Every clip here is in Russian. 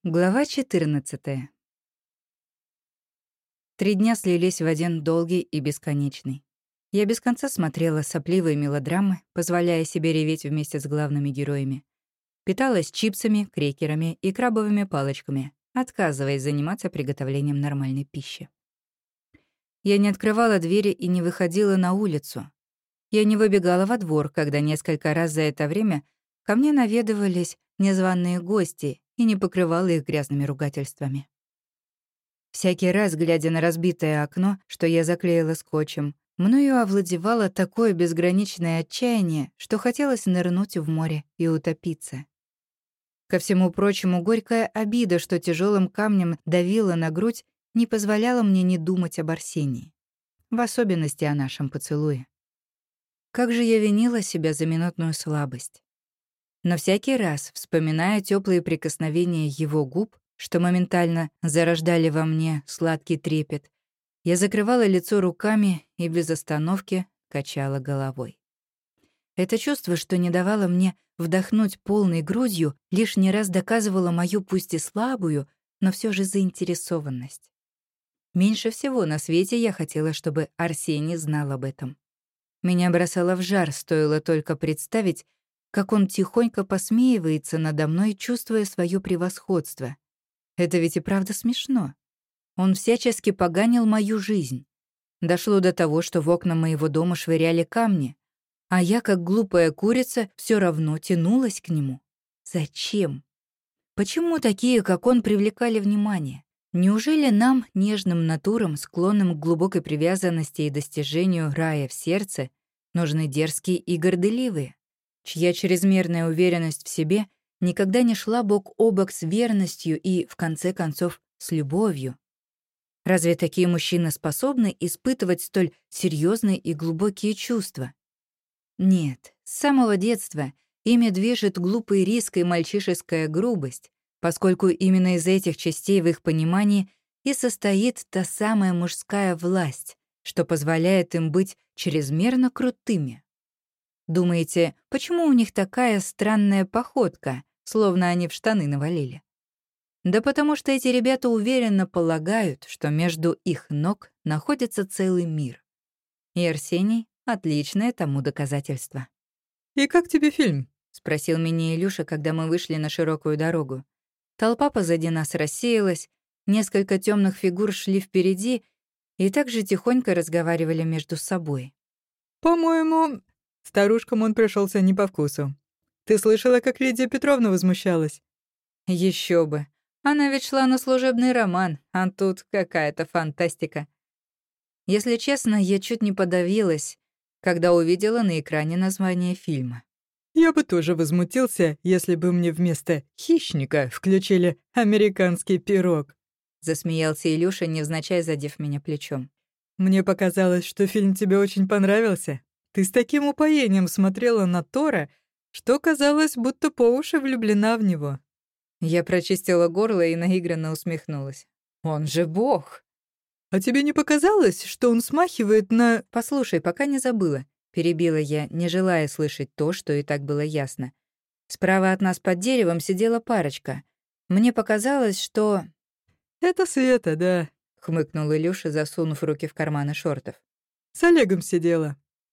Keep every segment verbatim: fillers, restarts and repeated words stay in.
Глава четырнадцатая. Три дня слились в один долгий и бесконечный. Я без конца смотрела сопливые мелодрамы, позволяя себе реветь вместе с главными героями. Питалась чипсами, крекерами и крабовыми палочками, отказываясь заниматься приготовлением нормальной пищи. Я не открывала двери и не выходила на улицу. Я не выбегала во двор, когда несколько раз за это время ко мне наведывались незваные гости и не покрывала их грязными ругательствами. Всякий раз, глядя на разбитое окно, что я заклеила скотчем, мною овладевало такое безграничное отчаяние, что хотелось нырнуть в море и утопиться. Ко всему прочему, горькая обида, что тяжелым камнем давила на грудь, не позволяла мне не думать об Арсении, в особенности о нашем поцелуе. Как же я винила себя за минутную слабость. Но всякий раз, вспоминая теплые прикосновения его губ, что моментально зарождали во мне сладкий трепет, я закрывала лицо руками и без остановки качала головой. Это чувство, что не давало мне вдохнуть полной грудью, лишний раз доказывало мою пусть и слабую, но все же заинтересованность. Меньше всего на свете я хотела, чтобы Арсений знал об этом. Меня бросало в жар, стоило только представить, как он тихонько посмеивается надо мной, чувствуя свое превосходство. Это ведь и правда смешно. Он всячески поганил мою жизнь. Дошло до того, что в окна моего дома швыряли камни, а я, как глупая курица, все равно тянулась к нему. Зачем? Почему такие, как он, привлекали внимание? Неужели нам, нежным натурам, склонным к глубокой привязанности и достижению рая в сердце, нужны дерзкие и горделивые, чья чрезмерная уверенность в себе никогда не шла бок о бок с верностью и, в конце концов, с любовью? Разве такие мужчины способны испытывать столь серьезные и глубокие чувства? Нет, с самого детства ими движет глупый риск и мальчишеская грубость, поскольку именно из этих частей в их понимании и состоит та самая мужская власть, что позволяет им быть чрезмерно крутыми. Думаете, почему у них такая странная походка, словно они в штаны навалили? Да потому что эти ребята уверенно полагают, что между их ног находится целый мир. И Арсений — отличное тому доказательство. «И как тебе фильм?» — спросил меня Илюша, когда мы вышли на широкую дорогу. Толпа позади нас рассеялась, несколько темных фигур шли впереди и также тихонько разговаривали между собой. «По-моему, старушкам он пришелся не по вкусу. Ты слышала, как Лидия Петровна возмущалась?» Еще бы. Она ведь шла на служебный роман, а тут какая-то фантастика. Если честно, я чуть не подавилась, когда увидела на экране название фильма. «Я бы тоже возмутился, если бы мне вместо «хищника» включили «американский пирог». Засмеялся Илюша, невзначай задев меня плечом. «Мне показалось, что фильм тебе очень понравился. Ты с таким упоением смотрела на Тора, что казалось, будто по уши влюблена в него». Я прочистила горло и наигранно усмехнулась. «Он же бог!» «А тебе не показалось, что он смахивает на...» «Послушай, пока не забыла», — перебила я, не желая слышать то, что и так было ясно. Справа от нас под деревом сидела парочка. Мне показалось, что... «Это Света, да», — хмыкнул Илюша, засунув руки в карманы шортов. «С Олегом сидела.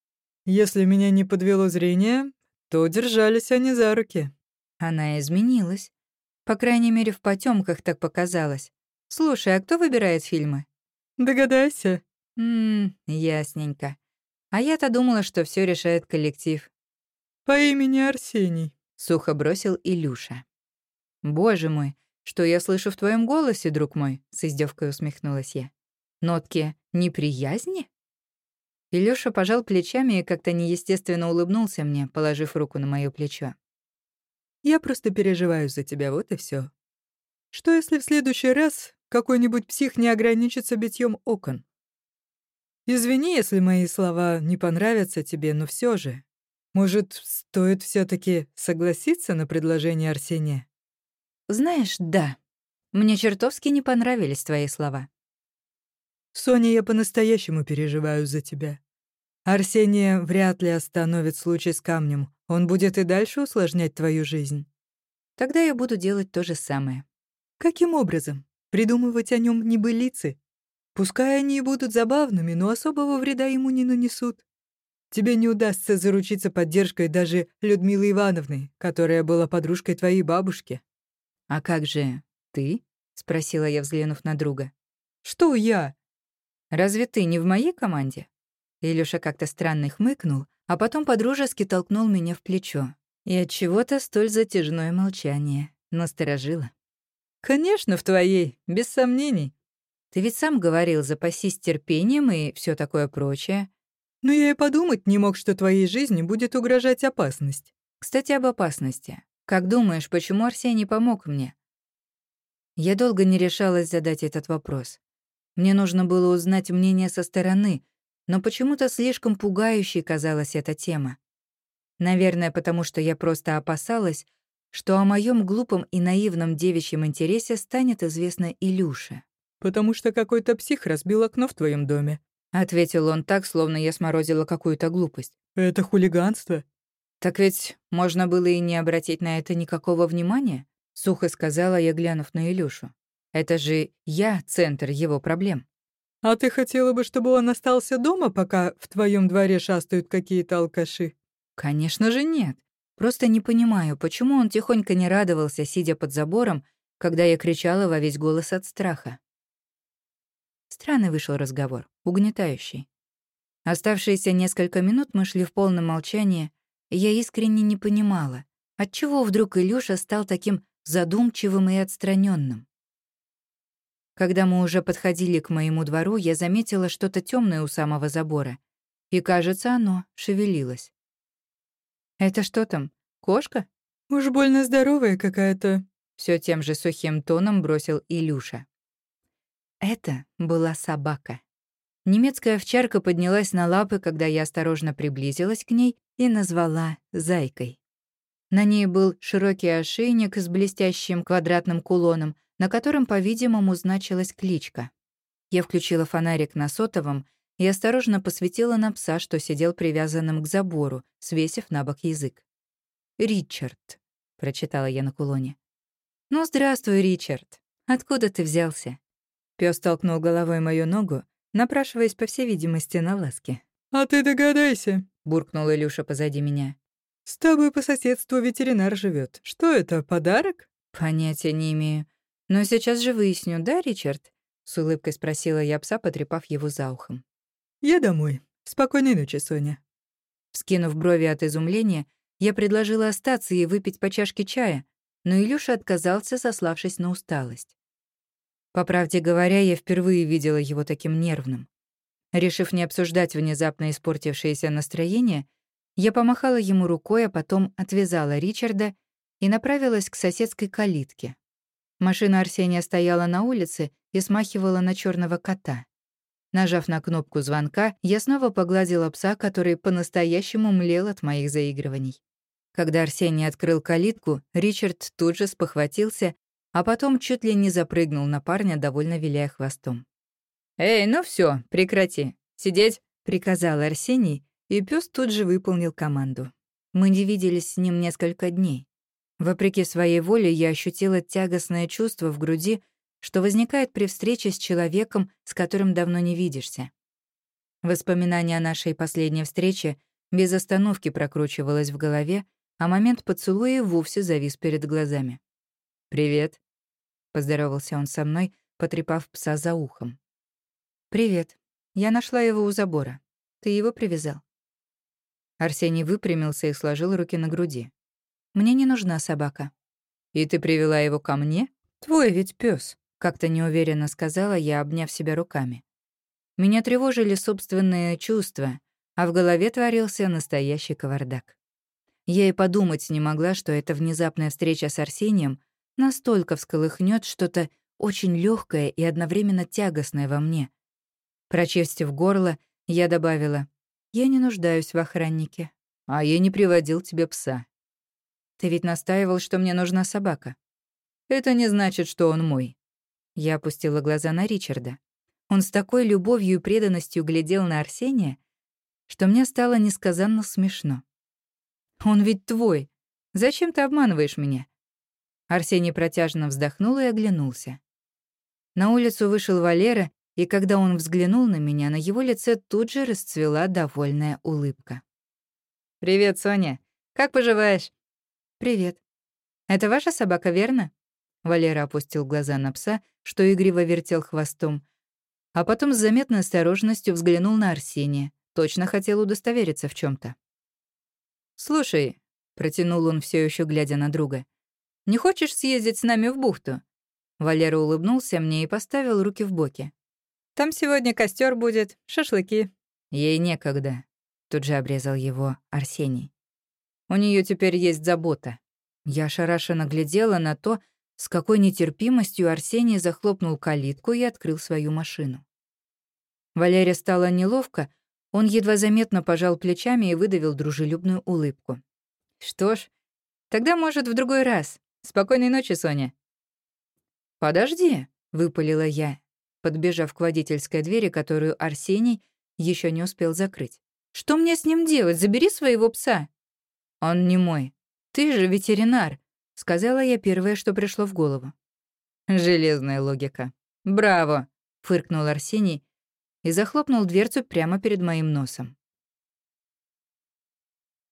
Если меня не подвело зрение, то держались они за руки». Она изменилась. По крайней мере, в потемках так показалось. Слушай, а кто выбирает фильмы? «Догадайся». Ммм, ясненько. А я-то думала, что все решает коллектив. «По имени Арсений», — сухо бросил Илюша. «Боже мой, что я слышу в твоем голосе, друг мой?» — с издевкой усмехнулась я. «Нотки неприязни?» Илюша пожал плечами и как-то неестественно улыбнулся мне, положив руку на моё плечо. «Я просто переживаю за тебя, вот и все. Что если в следующий раз какой-нибудь псих не ограничится битьем окон? Извини, если мои слова не понравятся тебе, но все же. Может, стоит все таки согласиться на предложение Арсения?» «Знаешь, да. Мне чертовски не понравились твои слова». «Соня, я по-настоящему переживаю за тебя. Арсения вряд ли остановит случай с камнем. Он будет и дальше усложнять твою жизнь». Тогда я буду делать то же самое. Каким образом? Придумывать о нем небылицы? Пускай они и будут забавными, но особого вреда ему не нанесут. Тебе не удастся заручиться поддержкой даже Людмилы Ивановны, которая была подружкой твоей бабушки. «А как же ты?» — спросила я, взглянув на друга. Что я? «Разве ты не в моей команде?» Илюша как-то странно хмыкнул, а потом подружески толкнул меня в плечо. И от чего-то столь затяжное молчание насторожило. Конечно, в твоей, без сомнений. Ты ведь сам говорил, запасись терпением и все такое прочее. Но я и подумать не мог, что твоей жизни будет угрожать опасность. Кстати, об опасности. Как думаешь, почему Арсений помог мне? Я долго не решалась задать этот вопрос. Мне нужно было узнать мнение со стороны, но почему-то слишком пугающей казалась эта тема. Наверное, потому что я просто опасалась, что о моем глупом и наивном девичьем интересе станет известно Илюше. «Потому что какой-то псих разбил окно в твоем доме», — ответил он так, словно я сморозила какую-то глупость. «Это хулиганство». «Так ведь можно было и не обратить на это никакого внимания?» — сухо сказала я, глянув на Илюшу. «Это же я центр его проблем». «А ты хотела бы, чтобы он остался дома, пока в твоем дворе шастают какие-то алкаши?» «Конечно же нет. Просто не понимаю, почему он тихонько не радовался, сидя под забором, когда я кричала во весь голос от страха». Странный вышел разговор, угнетающий. Оставшиеся несколько минут мы шли в полном молчании, и я искренне не понимала, отчего вдруг Илюша стал таким задумчивым и отстраненным. Когда мы уже подходили к моему двору, я заметила что-то темное у самого забора, и, кажется, оно шевелилось. «Это что там, кошка?» «Уж больно здоровая какая-то», — все тем же сухим тоном бросил Илюша. Это была собака. Немецкая овчарка поднялась на лапы, когда я осторожно приблизилась к ней и назвала «зайкой». На ней был широкий ошейник с блестящим квадратным кулоном, на котором, по-видимому, значилась кличка. Я включила фонарик на сотовом и осторожно посветила на пса, что сидел привязанным к забору, свесив на бок язык. «Ричард», — прочитала я на кулоне. «Ну, здравствуй, Ричард. Откуда ты взялся?» Пёс толкнул головой мою ногу, напрашиваясь, по всей видимости, на ласки. «А ты догадайся», — буркнул Илюша позади меня. «С тобой по соседству ветеринар живет. Что это, подарок?» «Понятия не имею. Но сейчас же выясню, да, Ричард?» — с улыбкой спросила я пса, потрепав его за ухом. «Я домой. Спокойной ночи, Соня». Вскинув брови от изумления, я предложила остаться и выпить по чашке чая, но Илюша отказался, сославшись на усталость. По правде говоря, я впервые видела его таким нервным. Решив не обсуждать внезапно испортившееся настроение, я помахала ему рукой, а потом отвязала Ричарда и направилась к соседской калитке. Машина Арсения стояла на улице и смахивала на черного кота. Нажав на кнопку звонка, я снова погладила пса, который по-настоящему млел от моих заигрываний. Когда Арсений открыл калитку, Ричард тут же спохватился, а потом чуть ли не запрыгнул на парня, довольно виляя хвостом. «Эй, ну все, прекрати. Сидеть!» — приказал Арсений, и пес тут же выполнил команду. Мы не виделись с ним несколько дней. Вопреки своей воле я ощутила тягостное чувство в груди, что возникает при встрече с человеком, с которым давно не видишься. Воспоминание о нашей последней встрече без остановки прокручивалось в голове, а момент поцелуя вовсе завис перед глазами. «Привет», — поздоровался он со мной, потрепав пса за ухом. «Привет. Я нашла его у забора. Ты его привязал?» Арсений выпрямился и сложил руки на груди. «Мне не нужна собака». «И ты привела его ко мне? Твой ведь пес. Как-то неуверенно сказала я, обняв себя руками. Меня тревожили собственные чувства, а в голове творился настоящий кавардак. Я и подумать не могла, что эта внезапная встреча с Арсением настолько всколыхнет что-то очень легкое и одновременно тягостное во мне. Прочистив горло, я добавила: «Я не нуждаюсь в охраннике». «А я не приводил тебе пса». «Ты ведь настаивал, что мне нужна собака». «Это не значит, что он мой». Я опустила глаза на Ричарда. Он с такой любовью и преданностью глядел на Арсения, что мне стало несказанно смешно. «Он ведь твой. Зачем ты обманываешь меня?» Арсений протяжно вздохнул и оглянулся. На улицу вышел Валера, и когда он взглянул на меня, на его лице тут же расцвела довольная улыбка. «Привет, Соня. Как поживаешь?» «Привет. Это ваша собака, верно?» Валера опустил глаза на пса, что игриво вертел хвостом, а потом с заметной осторожностью взглянул на Арсения. Точно хотел удостовериться в чем то «Слушай», — протянул он, все еще глядя на друга, «не хочешь съездить с нами в бухту?» Валера улыбнулся мне и поставил руки в боки. «Там сегодня костер будет, шашлыки». «Ей некогда», — тут же обрезал его Арсений. «У нее теперь есть забота». Я ошарашенно глядела на то, с какой нетерпимостью Арсений захлопнул калитку и открыл свою машину. Валере стало неловко, он едва заметно пожал плечами и выдавил дружелюбную улыбку. «Что ж, тогда, может, в другой раз. Спокойной ночи, Соня». «Подожди», — выпалила я, подбежав к водительской двери, которую Арсений еще не успел закрыть. «Что мне с ним делать? Забери своего пса». «Он не мой. Ты же ветеринар», — сказала я первое, что пришло в голову. «Железная логика. Браво!» — фыркнул Арсений и захлопнул дверцу прямо перед моим носом.